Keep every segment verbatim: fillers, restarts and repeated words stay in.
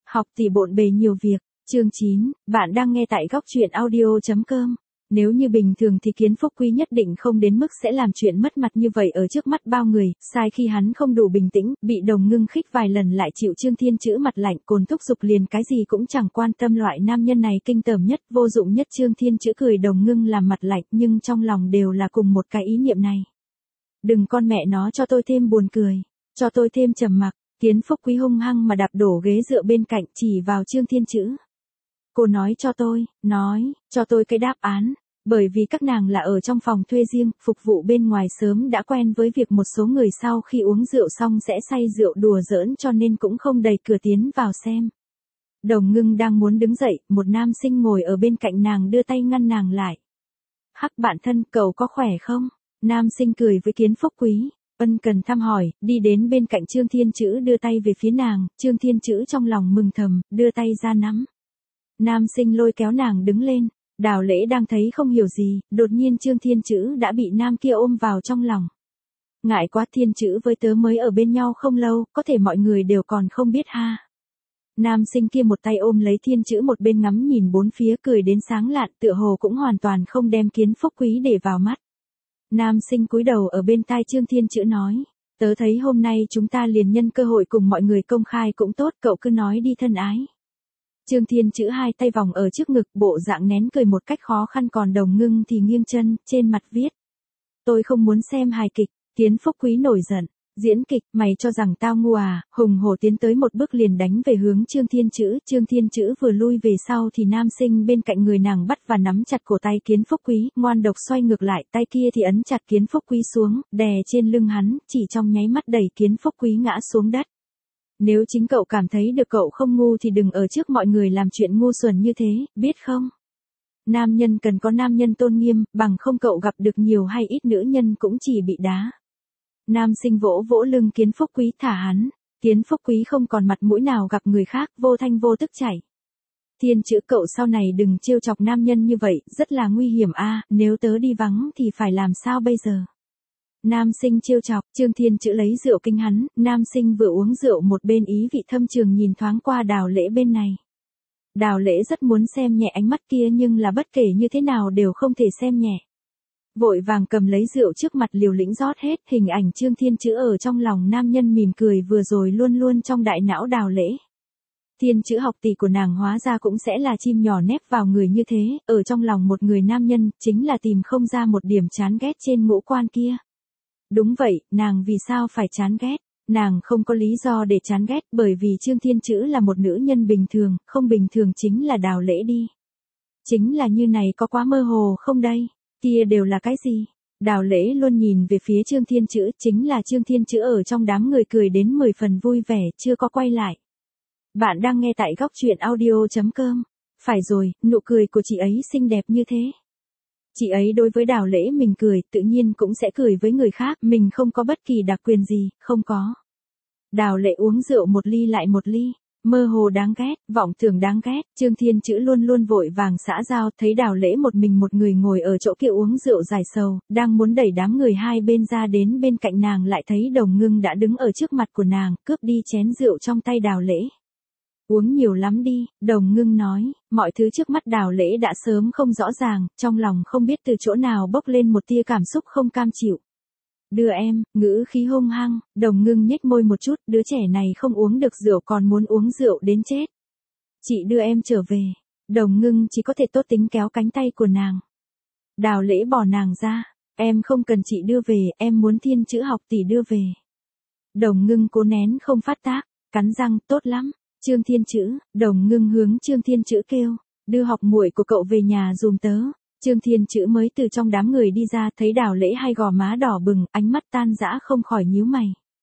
Học thì bộn bề nhiều việc. Chương chín, bạn đang nghe tại góc truyện audio chấm com. Nếu như bình thường thì Kiến Phúc Quý nhất định không đến mức sẽ làm chuyện mất mặt như vậy ở trước mắt bao người, sai khi hắn không đủ bình tĩnh, bị Đồng Ngưng khích vài lần lại chịu Trương Thiên Chữ mặt lạnh, cồn thúc giục liền cái gì cũng chẳng quan tâm, loại nam nhân này kinh tởm nhất, vô dụng nhất. Trương Thiên Chữ cười Đồng Ngưng làm mặt lạnh, nhưng trong lòng đều là cùng một cái ý niệm này. Đừng con mẹ nó cho tôi thêm buồn cười, cho tôi thêm trầm mặc. Kiến Phúc Quý hung hăng mà đạp đổ ghế dựa bên cạnh, chỉ vào Trương Thiên Chữ. Cô nói cho tôi, nói, cho tôi cái đáp án, bởi vì các nàng là ở trong phòng thuê riêng, phục vụ bên ngoài sớm đã quen với việc một số người sau khi uống rượu xong sẽ say rượu đùa giỡn, cho nên cũng không đẩy cửa tiến vào xem. Đồng Ngưng đang muốn đứng dậy, một nam sinh ngồi ở bên cạnh nàng đưa tay ngăn nàng lại. Hắc bạn thân, cậu có khỏe không? Nam sinh cười với Kiến Phúc Quý, ân cần thăm hỏi, đi đến bên cạnh Trương Thiên Chữ đưa tay về phía nàng, Trương Thiên Chữ trong lòng mừng thầm, đưa tay ra nắm. Nam sinh lôi kéo nàng đứng lên, Đào Lễ đang thấy không hiểu gì, đột nhiên Trương Thiên Chữ đã bị nam kia ôm vào trong lòng. Ngại quá, Thiên Chữ với tớ mới ở bên nhau không lâu, có thể mọi người đều còn không biết ha. Nam sinh kia một tay ôm lấy Thiên Chữ, một bên ngắm nhìn bốn phía cười đến sáng lạn, tựa hồ cũng hoàn toàn không đem Kiến Phúc Quý để vào mắt. Nam sinh cúi đầu ở bên tai Trương Thiên Chữ nói, tớ thấy hôm nay chúng ta liền nhân cơ hội cùng mọi người công khai cũng tốt, cậu cứ nói đi thân ái. Trương Thiên Chữ hai tay vòng ở trước ngực, bộ dạng nén cười một cách khó khăn, còn Đồng Ngưng thì nghiêng chân, trên mặt viết. Tôi không muốn xem hài kịch. Kiến Phúc Quý nổi giận, diễn kịch, mày cho rằng tao ngu à? Hùng hổ tiến tới một bước liền đánh về hướng Trương Thiên Chữ. Trương Thiên Chữ vừa lui về sau thì nam sinh bên cạnh người nàng bắt và nắm chặt cổ tay Kiến Phúc Quý, ngoan độc xoay ngược lại, tay kia thì ấn chặt Kiến Phúc Quý xuống, đè trên lưng hắn, chỉ trong nháy mắt đẩy Kiến Phúc Quý ngã xuống đất. Nếu chính cậu cảm thấy được cậu không ngu thì đừng ở trước mọi người làm chuyện ngu xuẩn như thế, biết không? Nam nhân cần có nam nhân tôn nghiêm, bằng không cậu gặp được nhiều hay ít nữ nhân cũng chỉ bị đá. Nam sinh vỗ vỗ lưng Kiến Phúc Quý, thả hắn. Kiến Phúc Quý không còn mặt mũi nào gặp người khác, vô thanh vô tức chảy. Thiên Chữ, cậu sau này đừng trêu chọc nam nhân như vậy, rất là nguy hiểm a, nếu tớ đi vắng thì phải làm sao bây giờ? Nam sinh trêu chọc, Trương Thiên Chữ lấy rượu kinh hắn, nam sinh vừa uống rượu một bên ý vị thâm trường nhìn thoáng qua Đào Lễ bên này. Đào Lễ rất muốn xem nhẹ ánh mắt kia nhưng là bất kể như thế nào đều không thể xem nhẹ. Vội vàng cầm lấy rượu trước mặt liều lĩnh rót hết, hình ảnh Trương Thiên Chữ ở trong lòng nam nhân mỉm cười vừa rồi luôn luôn trong đại não Đào Lễ. Thiên Chữ học tỷ của nàng hóa ra cũng sẽ là chim nhỏ nép vào người như thế, ở trong lòng một người nam nhân, chính là tìm không ra một điểm chán ghét trên ngũ quan kia. Đúng vậy, nàng vì sao phải chán ghét? Nàng không có lý do để chán ghét, bởi vì Trương Thiên Chữ là một nữ nhân bình thường, không bình thường chính là Đào Lễ đi. Chính là như này có quá mơ hồ không đây? Kia đều là cái gì? Đào Lễ luôn nhìn về phía Trương Thiên Chữ, chính là Trương Thiên Chữ ở trong đám người cười đến mười phần vui vẻ, chưa có quay lại. Bạn đang nghe tại góc truyện audio chấm com. Phải rồi, nụ cười của chị ấy xinh đẹp như thế. Chị ấy đối với Đào Lễ mình cười, tự nhiên cũng sẽ cười với người khác, mình không có bất kỳ đặc quyền gì, không có. Đào Lễ uống rượu một ly lại một ly, mơ hồ đáng ghét, vọng tưởng đáng ghét, Trương Thiên Chữ luôn luôn vội vàng xã giao, thấy Đào Lễ một mình một người ngồi ở chỗ kia uống rượu giải sầu, đang muốn đẩy đám người hai bên ra đến bên cạnh nàng, lại thấy Đồng Ngưng đã đứng ở trước mặt của nàng, cướp đi chén rượu trong tay Đào Lễ. Uống nhiều lắm đi, Đồng Ngưng nói, mọi thứ trước mắt Đào Lễ đã sớm không rõ ràng, trong lòng không biết từ chỗ nào bốc lên một tia cảm xúc không cam chịu. Đưa em, ngữ khí hung hăng, Đồng Ngưng nhếch môi một chút, đứa trẻ này không uống được rượu còn muốn uống rượu đến chết. Chị đưa em trở về, Đồng Ngưng chỉ có thể tốt tính kéo cánh tay của nàng. Đào Lễ bỏ nàng ra, em không cần chị đưa về, em muốn Thiên Chữ học tỷ đưa về. Đồng Ngưng cố nén không phát tác, cắn răng, tốt lắm. Trương Thiên Chữ, Đồng Ngưng hướng Trương Thiên Chữ kêu, đưa học muội của cậu về nhà dùm tớ. Trương Thiên Chữ mới từ trong đám người đi ra, thấy Đào Lễ hai gò má đỏ bừng, ánh mắt tan dã không khỏi nhíu mày.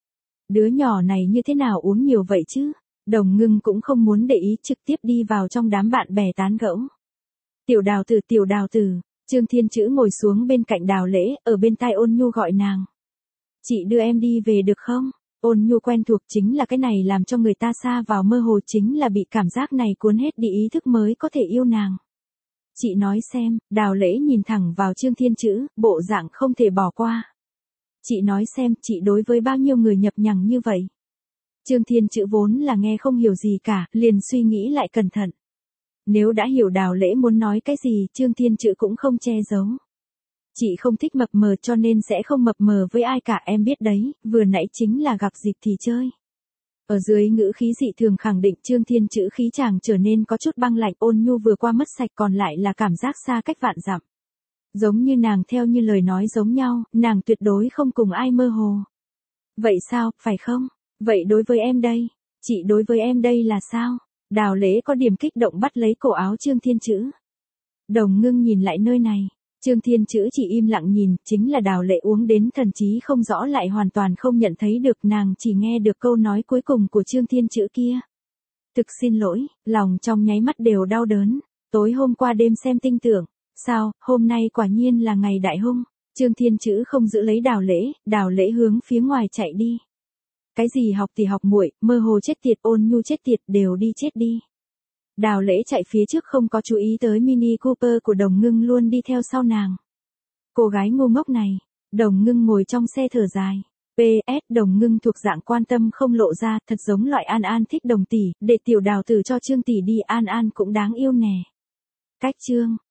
Đứa nhỏ này như thế nào uống nhiều vậy chứ? Đồng Ngưng cũng không muốn để ý, trực tiếp đi vào trong đám bạn bè tán gẫu. Tiểu Đào Tử, tiểu Đào Tử, Trương Thiên Chữ ngồi xuống bên cạnh Đào Lễ, ở bên tai Ôn Nhu gọi nàng. Chị đưa em đi về được không? Ôn Nhu quen thuộc, chính là cái này làm cho người ta xa vào mơ hồ, chính là bị cảm giác này cuốn hết đi ý thức mới có thể yêu nàng. Chị nói xem, Đào Lễ nhìn thẳng vào Trương Thiên Chữ, bộ dạng không thể bỏ qua. Chị nói xem, chị đối với bao nhiêu người nhập nhằng như vậy? Trương Thiên Chữ vốn là nghe không hiểu gì cả, liền suy nghĩ lại cẩn thận. Nếu đã hiểu Đào Lễ muốn nói cái gì, Trương Thiên Chữ cũng không che giấu. Chị không thích mập mờ cho nên sẽ không mập mờ với ai cả, em biết đấy, vừa nãy chính là gặp dịp thì chơi. Ở dưới ngữ khí dị thường khẳng định, Trương Thiên Chữ khí chàng trở nên có chút băng lạnh, ôn nhu vừa qua mất sạch, còn lại là cảm giác xa cách vạn dặm. Giống như nàng theo như lời nói giống nhau, nàng tuyệt đối không cùng ai mơ hồ. Vậy sao, phải không? Vậy đối với em đây? Chị đối với em đây là sao? Đào Lễ có điểm kích động bắt lấy cổ áo Trương Thiên Chữ. Đồng Ngưng nhìn lại nơi này. Trương Thiên Chữ chỉ im lặng nhìn, chính là Đào Lễ uống đến thần trí không rõ lại hoàn toàn không nhận thấy được, nàng chỉ nghe được câu nói cuối cùng của Trương Thiên Chữ kia. Thực xin lỗi, lòng trong nháy mắt đều đau đớn. Tối hôm qua đêm xem tinh tưởng. Sao, hôm nay quả nhiên là ngày đại hung. Trương Thiên Chữ không giữ lấy Đào Lễ, Đào Lễ hướng phía ngoài chạy đi. Cái gì học thì học muội, mơ hồ chết tiệt, ôn nhu chết tiệt, đều đi chết đi. Đào Lễ chạy phía trước không có chú ý tới Mini Cooper của Đồng Ngưng luôn đi theo sau nàng. Cô gái ngu ngốc này. Đồng Ngưng ngồi trong xe thở dài. pê ét Đồng Ngưng thuộc dạng quan tâm không lộ ra, thật giống loại An An thích Đồng tỷ, để tiểu Đào tử cho Trương tỷ đi, An An cũng đáng yêu nè. Cách chương